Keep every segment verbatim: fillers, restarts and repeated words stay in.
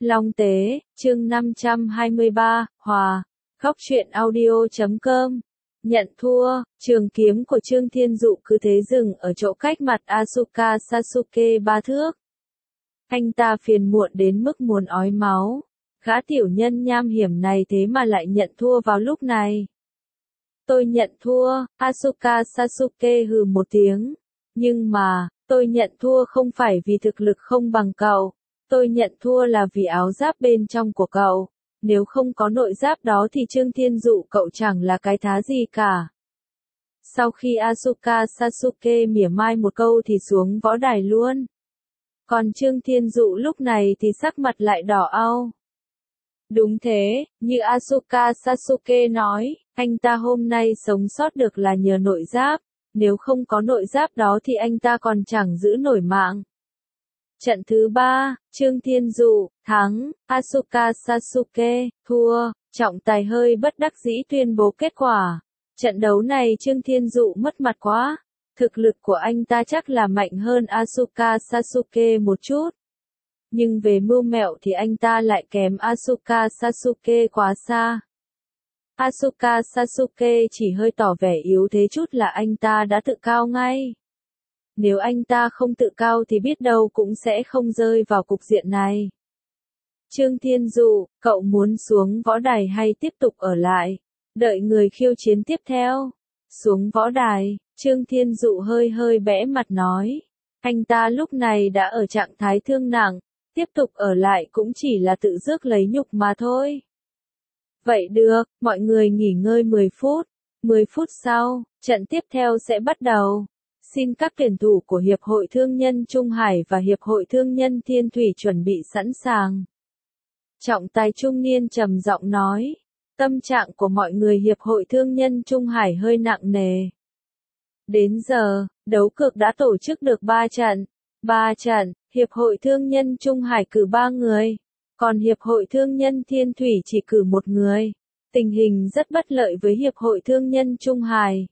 Long Tế, chương năm trăm hai mươi ba, Hòa, Khóc Chuyện audio chấm com. Nhận thua, trường kiếm của Trương Thiên Dụ cứ thế dừng ở chỗ cách mặt Asuka Sasuke ba thước. Anh ta phiền muộn đến mức muốn ói máu. Gã tiểu nhân nham hiểm này thế mà lại nhận thua vào lúc này. Tôi nhận thua, Asuka Sasuke hừ một tiếng. Nhưng mà, tôi nhận thua không phải vì thực lực không bằng cậu. Tôi nhận thua là vì áo giáp bên trong của cậu. Nếu không có nội giáp đó thì Trương Thiên Dụ cậu chẳng là cái thá gì cả. Sau khi Asuka Sasuke mỉa mai một câu thì xuống võ đài luôn. Còn Trương Thiên Dụ lúc này thì sắc mặt lại đỏ au. Đúng thế, như Asuka Sasuke nói, anh ta hôm nay sống sót được là nhờ nội giáp. Nếu không có nội giáp đó thì anh ta còn chẳng giữ nổi mạng. Trận thứ ba, Trương Thiên Dụ, thắng, Asuka Sasuke, thua, trọng tài hơi bất đắc dĩ tuyên bố kết quả. Trận đấu này Trương Thiên Dụ mất mặt quá, thực lực của anh ta chắc là mạnh hơn Asuka Sasuke một chút. Nhưng về mưu mẹo thì anh ta lại kém Asuka Sasuke quá xa. Asuka Sasuke chỉ hơi tỏ vẻ yếu thế chút là anh ta đã tự cao ngay. Nếu anh ta không tự cao thì biết đâu cũng sẽ không rơi vào cục diện này. Trương Thiên Dụ, cậu muốn xuống võ đài hay tiếp tục ở lại? Đợi người khiêu chiến tiếp theo. Xuống võ đài, Trương Thiên Dụ hơi hơi bẽ mặt nói. Anh ta lúc này đã ở trạng thái thương nặng, tiếp tục ở lại cũng chỉ là tự rước lấy nhục mà thôi. Vậy được, mọi người nghỉ ngơi mười phút. mười phút sau, trận tiếp theo sẽ bắt đầu. Xin các tuyển thủ của Hiệp hội Thương nhân Trung Hải và Hiệp hội Thương nhân Thiên Thủy chuẩn bị sẵn sàng. Trọng tài trung niên trầm giọng nói. Tâm trạng của mọi người Hiệp hội Thương nhân Trung Hải hơi nặng nề. Đến giờ, đấu cược đã tổ chức được ba trận. ba trận, Hiệp hội Thương nhân Trung Hải cử ba người. Còn Hiệp hội Thương nhân Thiên Thủy chỉ cử một người. Tình hình rất bất lợi với Hiệp hội Thương nhân Trung Hải.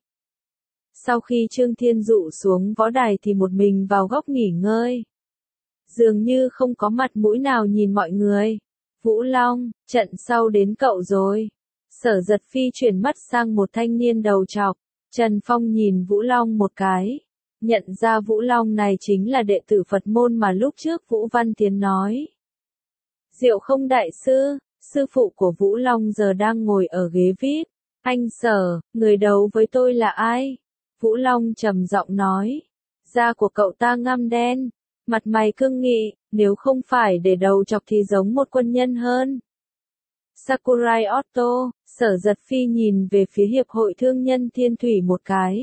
Sau khi Trương Thiên Dụ xuống võ đài thì một mình vào góc nghỉ ngơi. Dường như không có mặt mũi nào nhìn mọi người. Vũ Long, trận sau đến cậu rồi. Sở Giật Phi chuyển mắt sang một thanh niên đầu trọc. Trần Phong nhìn Vũ Long một cái. Nhận ra Vũ Long này chính là đệ tử Phật môn mà lúc trước Vũ Văn Tiến nói. Diệu Không đại sư, sư phụ của Vũ Long giờ đang ngồi ở ghế vi ai pi. Anh Sở, người đấu với tôi là ai? Vũ Long trầm giọng nói. Da của cậu ta ngăm đen, mặt mày cương nghị, nếu không phải để đầu chọc thì giống một quân nhân hơn. Sakurai Otto, Sở Giật Phi nhìn về phía Hiệp hội Thương nhân Thiên Thủy một cái.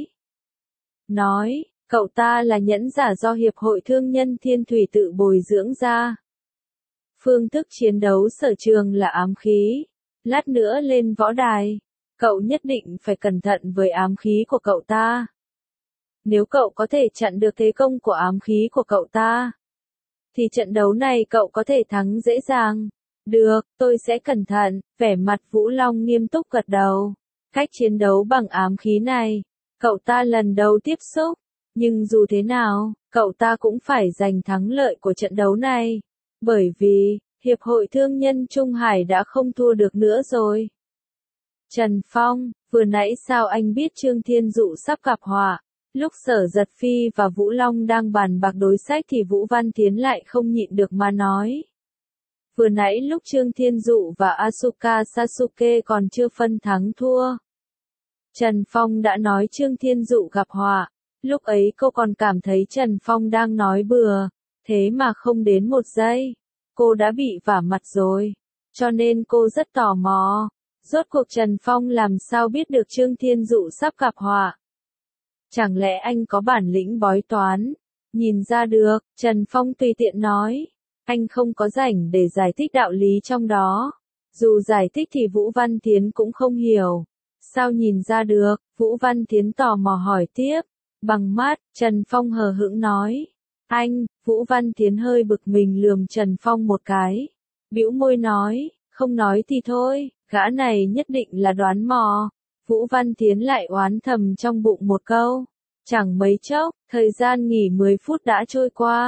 Nói, cậu ta là nhẫn giả do Hiệp hội Thương nhân Thiên Thủy tự bồi dưỡng ra. Phương thức chiến đấu sở trường là ám khí. Lát nữa lên võ đài, cậu nhất định phải cẩn thận với ám khí của cậu ta. Nếu cậu có thể chặn được thế công của ám khí của cậu ta, thì trận đấu này cậu có thể thắng dễ dàng. Được, tôi sẽ cẩn thận, vẻ mặt Vũ Long nghiêm túc gật đầu. Cách chiến đấu bằng ám khí này, cậu ta lần đầu tiếp xúc, nhưng dù thế nào, cậu ta cũng phải giành thắng lợi của trận đấu này. Bởi vì, Hiệp hội Thương nhân Trung Hải đã không thua được nữa rồi. Trần Phong, vừa nãy sao anh biết Trương Thiên Dụ sắp gặp họa? Lúc Sở Giật Phi và Vũ Long đang bàn bạc đối sách thì Vũ Văn Tiến lại không nhịn được mà nói. Vừa nãy lúc Trương Thiên Dụ và Asuka Sasuke còn chưa phân thắng thua. Trần Phong đã nói Trương Thiên Dụ gặp họa. Lúc ấy cô còn cảm thấy Trần Phong đang nói bừa. Thế mà không đến một giây, cô đã bị vả mặt rồi. Cho nên cô rất tò mò. Rốt cuộc Trần Phong làm sao biết được Trương Thiên Dụ sắp gặp họa? Chẳng lẽ anh có bản lĩnh bói toán? Nhìn ra được, Trần Phong tùy tiện nói. Anh không có rảnh để giải thích đạo lý trong đó. Dù giải thích thì Vũ Văn Tiến cũng không hiểu. Sao nhìn ra được? Vũ Văn Tiến tò mò hỏi tiếp. Bằng mắt, Trần Phong hờ hững nói. Anh, Vũ Văn Tiến hơi bực mình lườm Trần Phong một cái. Bĩu môi nói, không nói thì thôi, gã này nhất định là đoán mò. Vũ Văn Tiến lại oán thầm trong bụng một câu. Chẳng mấy chốc, thời gian nghỉ mười phút đã trôi qua.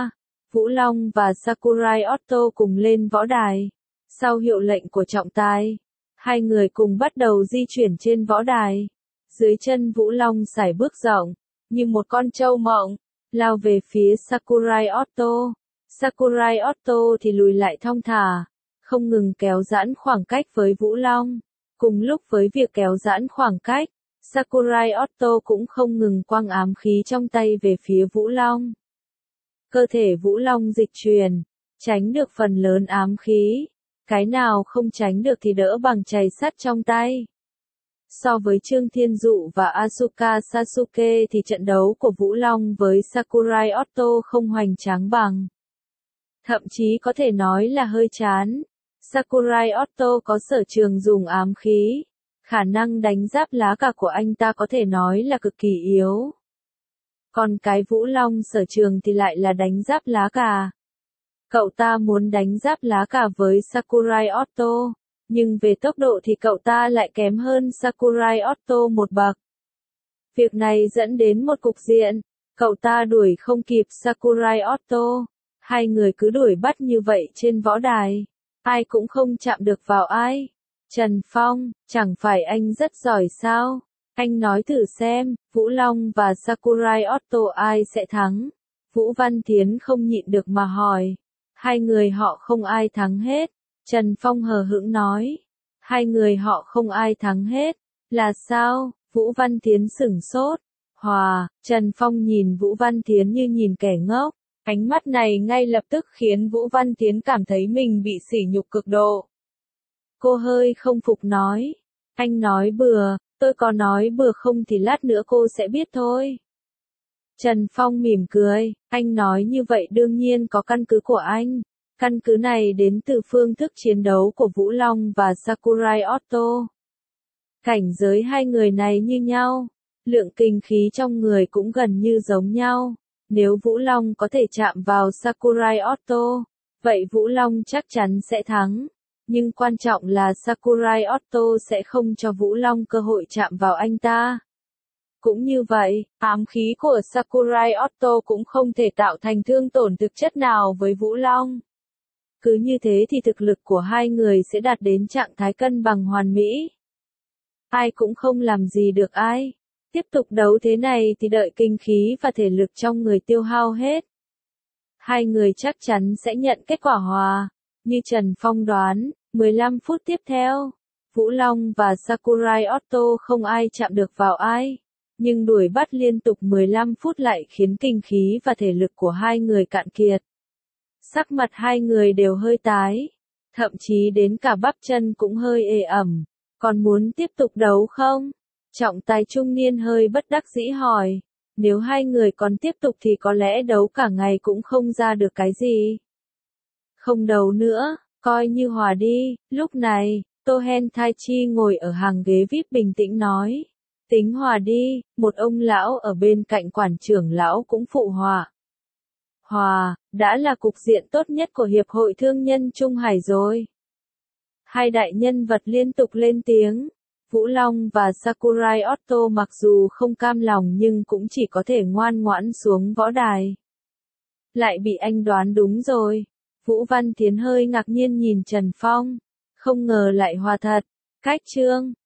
Vũ Long và Sakurai Otto cùng lên võ đài. Sau hiệu lệnh của trọng tài, hai người cùng bắt đầu di chuyển trên võ đài. Dưới chân Vũ Long sải bước rộng, như một con trâu mộng, lao về phía Sakurai Otto. Sakurai Otto thì lùi lại thong thả, không ngừng kéo giãn khoảng cách với Vũ Long. Cùng lúc với việc kéo giãn khoảng cách, Sakurai Otto cũng không ngừng quăng ám khí trong tay về phía Vũ Long. Cơ thể Vũ Long dịch chuyển, tránh được phần lớn ám khí. Cái nào không tránh được thì đỡ bằng chày sắt trong tay. So với Trương Thiên Dụ và Asuka Sasuke thì trận đấu của Vũ Long với Sakurai Otto không hoành tráng bằng. Thậm chí có thể nói là hơi chán. Sakurai Otto có sở trường dùng ám khí. Khả năng đánh giáp lá cà của anh ta có thể nói là cực kỳ yếu. Còn cái Vũ Long sở trường thì lại là đánh giáp lá cà. Cậu ta muốn đánh giáp lá cà với Sakurai Otto, nhưng về tốc độ thì cậu ta lại kém hơn Sakurai Otto một bậc. Việc này dẫn đến một cục diện, cậu ta đuổi không kịp Sakurai Otto. Hai người cứ đuổi bắt như vậy trên võ đài, ai cũng không chạm được vào ai. Trần Phong, chẳng phải anh rất giỏi sao? Anh nói thử xem, Vũ Long và Sakurai Otto ai sẽ thắng? Vũ Văn Thiến không nhịn được mà hỏi. Hai người họ không ai thắng hết. Trần Phong hờ hững nói. Hai người họ không ai thắng hết. Là sao? Vũ Văn Thiến sửng sốt. Hòa, Trần Phong nhìn Vũ Văn Thiến như nhìn kẻ ngốc. Ánh mắt này ngay lập tức khiến Vũ Văn Thiến cảm thấy mình bị sỉ nhục cực độ. Cô hơi không phục nói. Anh nói bừa, tôi có nói bừa không thì lát nữa cô sẽ biết thôi. Trần Phong mỉm cười, anh nói như vậy đương nhiên có căn cứ của anh. Căn cứ này đến từ phương thức chiến đấu của Vũ Long và Sakurai Otto. Cảnh giới hai người này như nhau, lượng kinh khí trong người cũng gần như giống nhau. Nếu Vũ Long có thể chạm vào Sakurai Otto, vậy Vũ Long chắc chắn sẽ thắng. Nhưng quan trọng là Sakurai Otto sẽ không cho Vũ Long cơ hội chạm vào anh ta. Cũng như vậy, ám khí của Sakurai Otto cũng không thể tạo thành thương tổn thực chất nào với Vũ Long. Cứ như thế thì thực lực của hai người sẽ đạt đến trạng thái cân bằng hoàn mỹ. Ai cũng không làm gì được ai. Tiếp tục đấu thế này thì đợi kinh khí và thể lực trong người tiêu hao hết. Hai người chắc chắn sẽ nhận kết quả hòa. Như Trần Phong đoán, mười lăm phút tiếp theo, Vũ Long và Sakurai Otto không ai chạm được vào ai. Nhưng đuổi bắt liên tục mười lăm phút lại khiến kinh khí và thể lực của hai người cạn kiệt. Sắc mặt hai người đều hơi tái. Thậm chí đến cả bắp chân cũng hơi ê ẩm. Còn muốn tiếp tục đấu không? Trọng tài trung niên hơi bất đắc dĩ hỏi. Nếu hai người còn tiếp tục thì có lẽ đấu cả ngày cũng không ra được cái gì. Không đấu nữa, coi như hòa đi. Lúc này, Tohen Tai Chi ngồi ở hàng ghế vi ai pi bình tĩnh nói. Tính hòa đi, một ông lão ở bên cạnh quản trưởng lão cũng phụ họa. Hòa, đã là cục diện tốt nhất của Hiệp hội Thương nhân Trung Hải rồi. Hai đại nhân vật liên tục lên tiếng. Vũ Long và Sakurai Otto mặc dù không cam lòng nhưng cũng chỉ có thể ngoan ngoãn xuống võ đài. Lại bị anh đoán đúng rồi. Vũ Văn Thiến hơi ngạc nhiên nhìn Trần Phong. Không ngờ lại hòa thật. Cách chương.